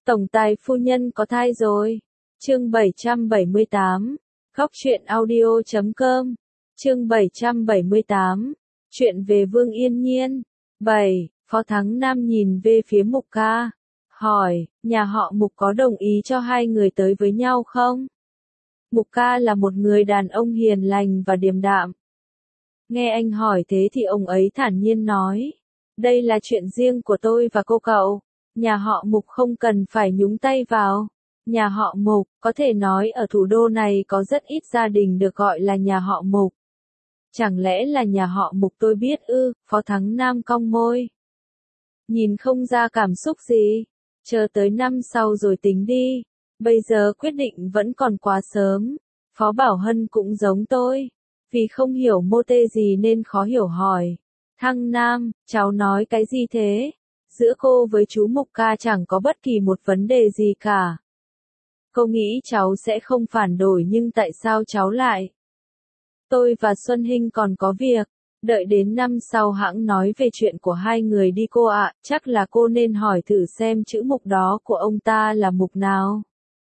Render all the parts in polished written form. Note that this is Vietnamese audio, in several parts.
Tổng tài phu nhân có thai rồi. Chương 778. Góc truyện audio.com. Chương 778. Chuyện về Vương Yên Nhiên. 7. Phó Thắng Nam nhìn về phía Mục Ca, hỏi, nhà họ Mục có đồng ý cho hai người tới với nhau không? Mục Ca là một người đàn ông hiền lành và điềm đạm. Nghe anh hỏi thế thì ông ấy thản nhiên nói, đây là chuyện riêng của tôi và cô cậu, nhà họ Mục không cần phải nhúng tay vào. Nhà họ Mục, có thể nói ở thủ đô này có rất ít gia đình được gọi là nhà họ Mục. Chẳng lẽ là nhà họ Mục tôi biết ư? Phó Thắng Nam cong môi. Nhìn không ra cảm xúc gì. Chờ tới năm sau rồi tính đi. Bây giờ quyết định vẫn còn quá sớm. Phó Bảo Hân cũng giống tôi. Vì không hiểu mô tê gì nên khó hiểu hỏi. Thăng Nam, cháu nói cái gì thế? Giữa cô với chú Mục Ca chẳng có bất kỳ một vấn đề gì cả. Cô nghĩ cháu sẽ không phản đối nhưng tại sao cháu lại? Tôi và Xuân Hinh còn có việc, đợi đến năm sau hãng nói về chuyện của hai người đi cô ạ, chắc là cô nên hỏi thử xem chữ Mục đó của ông ta là Mục nào.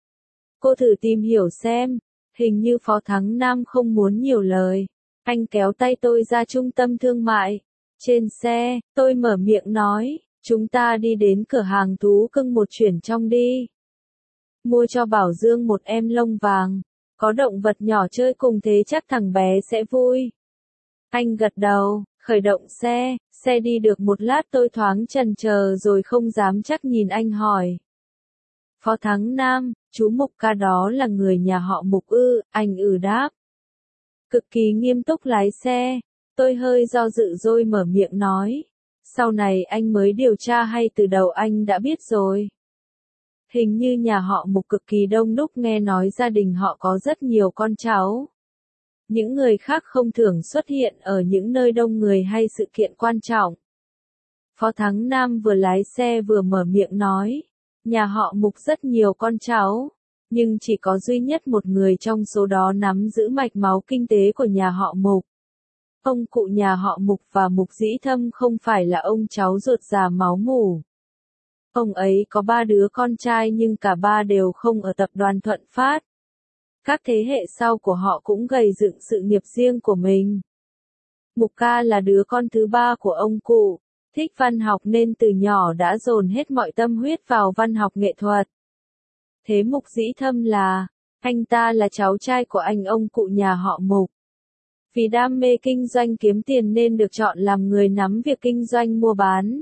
Cô thử tìm hiểu xem, hình như Phó Thắng Nam không muốn nhiều lời. Anh kéo tay tôi ra trung tâm thương mại. Trên xe, tôi mở miệng nói, chúng ta đi đến cửa hàng thú cưng một chuyển trong đi. Mua cho Bảo Dương một em lông vàng. Có động vật nhỏ chơi cùng thế chắc thằng bé sẽ vui. Anh gật đầu, khởi động xe, xe đi được một lát tôi thoáng chần chờ rồi không dám chắc nhìn anh hỏi. Phó Thắng Nam, chú Mục Ca đó là người nhà họ Mục ư? Anh đáp. Cực kỳ nghiêm túc lái xe, tôi hơi do dự rồi mở miệng nói. Sau này anh mới điều tra hay từ đầu anh đã biết rồi? Hình như nhà họ Mục cực kỳ đông đúc, nghe nói gia đình họ có rất nhiều con cháu. Những người khác không thường xuất hiện ở những nơi đông người hay sự kiện quan trọng. Phó Thắng Nam vừa lái xe vừa mở miệng nói, nhà họ Mục rất nhiều con cháu, nhưng chỉ có duy nhất một người trong số đó nắm giữ mạch máu kinh tế của nhà họ Mục. Ông cụ nhà họ Mục và Mục Dĩ Thâm không phải là ông cháu ruột già máu mủ. Ông ấy có 3 đứa con trai nhưng cả 3 đều không ở tập đoàn Thuận Phát. Các thế hệ sau của họ cũng gầy dựng sự nghiệp riêng của mình. Mục Ca là đứa con thứ 3 của ông cụ, thích văn học nên từ nhỏ đã dồn hết mọi tâm huyết vào văn học nghệ thuật. Thế Mục Dĩ Thâm anh ta là cháu trai của anh ông cụ nhà họ Mục. Vì đam mê kinh doanh kiếm tiền nên được chọn làm người nắm việc kinh doanh mua bán.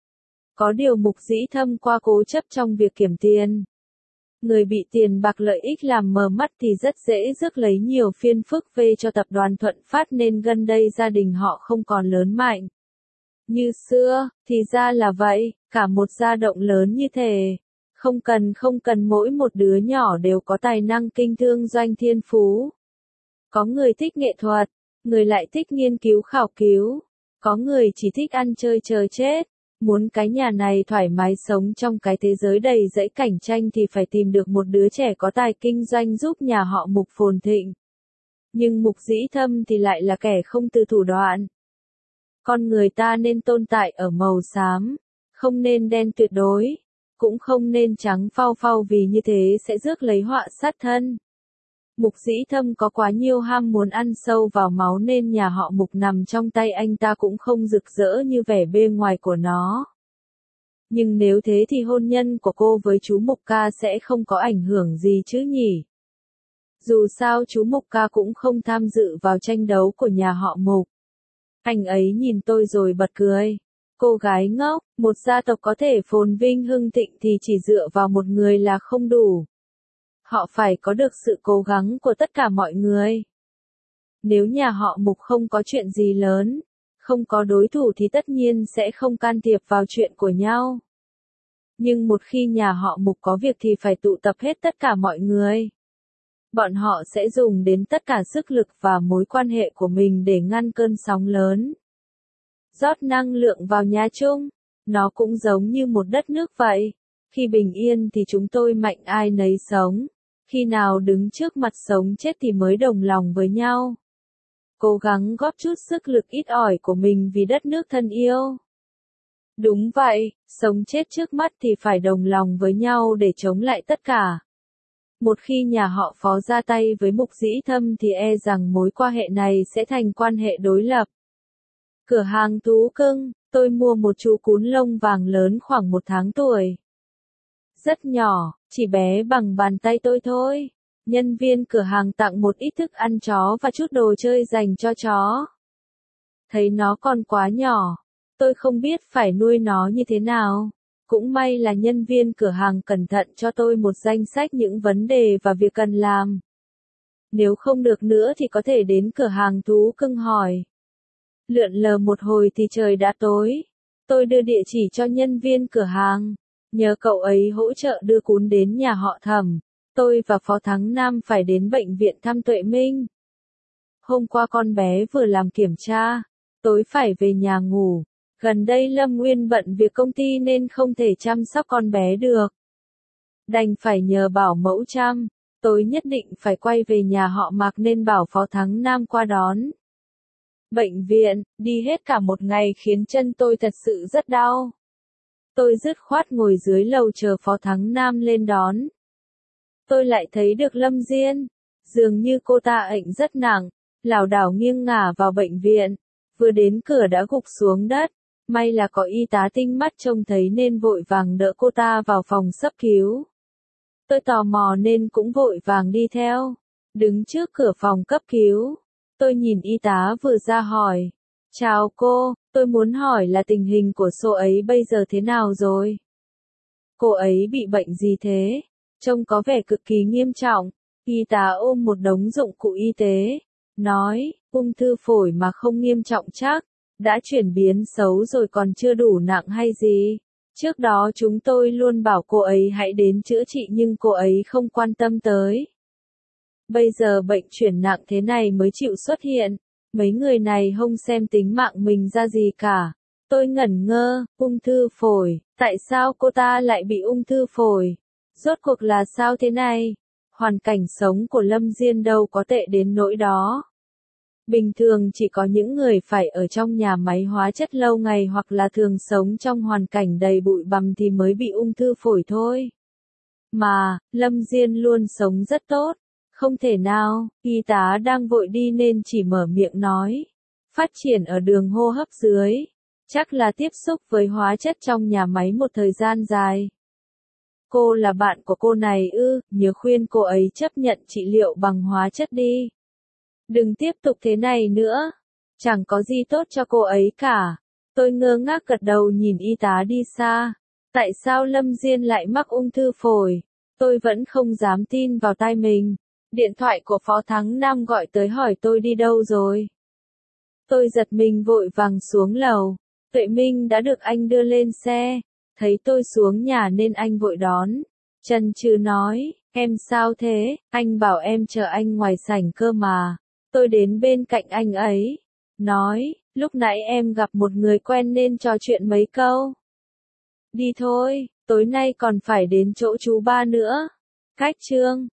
Có điều Mục Dĩ Thâm qua cố chấp trong việc kiểm tiền. Người bị tiền bạc lợi ích làm mờ mắt thì rất dễ rước lấy nhiều phiền phức về cho tập đoàn Thuận Phát nên gần đây gia đình họ không còn lớn mạnh như xưa, thì ra là vậy, cả một gia động lớn như thế. Không cần mỗi một đứa nhỏ đều có tài năng kinh thương doanh thiên phú. Có người thích nghệ thuật, người lại thích nghiên cứu khảo cứu, có người chỉ thích ăn chơi chờ chết. Muốn cái nhà này thoải mái sống trong cái thế giới đầy rẫy cạnh tranh thì phải tìm được một đứa trẻ có tài kinh doanh giúp nhà họ Mục phồn thịnh. Nhưng Mục Dĩ Thâm thì lại là kẻ không từ thủ đoạn. Con người ta nên tồn tại ở màu xám, không nên đen tuyệt đối, cũng không nên trắng phau phau vì như thế sẽ rước lấy họa sát thân. Mục Dĩ Thâm có quá nhiều ham muốn ăn sâu vào máu nên nhà họ Mục nằm trong tay anh ta cũng không rực rỡ như vẻ bề ngoài của nó. Nhưng nếu thế thì hôn nhân của cô với chú Mục Ca sẽ không có ảnh hưởng gì chứ nhỉ? Dù sao chú Mục Ca cũng không tham dự vào tranh đấu của nhà họ Mục. Anh ấy nhìn tôi rồi bật cười. Cô gái ngốc, một gia tộc có thể phồn vinh hưng thịnh thì chỉ dựa vào một người là không đủ. Họ phải có được sự cố gắng của tất cả mọi người. Nếu nhà họ Mục không có chuyện gì lớn, không có đối thủ thì tất nhiên sẽ không can thiệp vào chuyện của nhau. Nhưng một khi nhà họ Mục có việc thì phải tụ tập hết tất cả mọi người. Bọn họ sẽ dùng đến tất cả sức lực và mối quan hệ của mình để ngăn cơn sóng lớn. Rót năng lượng vào nhà chung, nó cũng giống như một đất nước vậy. Khi bình yên thì chúng tôi mạnh ai nấy sống. Khi nào đứng trước mặt sống chết thì mới đồng lòng với nhau. Cố gắng góp chút sức lực ít ỏi của mình vì đất nước thân yêu. Đúng vậy, sống chết trước mắt thì phải đồng lòng với nhau để chống lại tất cả. Một khi nhà họ Phó ra tay với Mục Dĩ Thâm thì e rằng mối quan hệ này sẽ thành quan hệ đối lập. Cửa hàng thú cưng, tôi mua một chú cún lông vàng lớn khoảng 1 tháng tuổi. Rất nhỏ, chỉ bé bằng bàn tay tôi thôi. Nhân viên cửa hàng tặng một ít thức ăn chó và chút đồ chơi dành cho chó. Thấy nó còn quá nhỏ, tôi không biết phải nuôi nó như thế nào. Cũng may là nhân viên cửa hàng cẩn thận cho tôi một danh sách những vấn đề và việc cần làm. Nếu không được nữa thì có thể đến cửa hàng thú cưng hỏi. Lượn lờ một hồi thì trời đã tối. Tôi đưa địa chỉ cho nhân viên cửa hàng, nhờ cậu ấy hỗ trợ đưa cún đến nhà họ Thẩm. Tôi và Phó Thắng Nam phải đến bệnh viện thăm Tuệ Minh. Hôm qua con bé vừa làm kiểm tra, tối phải về nhà ngủ. Gần đây Lâm Nguyên bận việc công ty nên không thể chăm sóc con bé được. Đành phải nhờ bảo mẫu chăm. Tối nhất định phải quay về nhà họ Mạc nên bảo Phó Thắng Nam qua đón. Bệnh viện, đi hết cả một ngày khiến chân tôi thật sự rất đau. Tôi dứt khoát ngồi dưới lầu chờ Phó Thắng Nam lên đón. Tôi lại thấy được Lâm Diên. Dường như cô ta ệnh rất nặng, lảo đảo nghiêng ngả vào bệnh viện. Vừa đến cửa đã gục xuống đất. May là có y tá tinh mắt trông thấy nên vội vàng đỡ cô ta vào phòng cấp cứu. Tôi tò mò nên cũng vội vàng đi theo. Đứng trước cửa phòng cấp cứu, tôi nhìn y tá vừa ra hỏi. Chào cô, tôi muốn hỏi là tình hình của cô ấy bây giờ thế nào rồi? Cô ấy bị bệnh gì thế? Trông có vẻ cực kỳ nghiêm trọng. Y tá ôm một đống dụng cụ y tế, nói, ung thư phổi mà không nghiêm trọng chắc. Đã chuyển biến xấu rồi còn chưa đủ nặng hay gì? Trước đó chúng tôi luôn bảo cô ấy hãy đến chữa trị nhưng cô ấy không quan tâm tới. Bây giờ bệnh chuyển nặng thế này mới chịu xuất hiện. Mấy người này không xem tính mạng mình ra gì cả. Tôi ngẩn ngơ, ung thư phổi, tại sao cô ta lại bị ung thư phổi? Rốt cuộc là sao thế này? Hoàn cảnh sống của Lâm Diên đâu có tệ đến nỗi đó. Bình thường chỉ có những người phải ở trong nhà máy hóa chất lâu ngày hoặc là thường sống trong hoàn cảnh đầy bụi bặm thì mới bị ung thư phổi thôi. Mà, Lâm Diên luôn sống rất tốt. Không thể nào, y tá đang vội đi nên chỉ mở miệng nói. Phát triển ở đường hô hấp dưới. Chắc là tiếp xúc với hóa chất trong nhà máy một thời gian dài. Cô là bạn của cô này ư, nhớ khuyên cô ấy chấp nhận trị liệu bằng hóa chất đi. Đừng tiếp tục thế này nữa. Chẳng có gì tốt cho cô ấy cả. Tôi ngơ ngác gật đầu nhìn y tá đi xa. Tại sao Lâm Diên lại mắc ung thư phổi? Tôi vẫn không dám tin vào tai mình. Điện thoại của Phó Thắng Nam gọi tới hỏi tôi đi đâu rồi. Tôi giật mình vội vàng xuống lầu. Tuệ Minh đã được anh đưa lên xe. Thấy tôi xuống nhà nên anh vội đón. Chần chừ nói, em sao thế? Anh bảo em chờ anh ngoài sảnh cơ mà. Tôi đến bên cạnh anh ấy. Nói, lúc nãy em gặp một người quen nên trò chuyện mấy câu. Đi thôi, tối nay còn phải đến chỗ chú ba nữa. Cách chương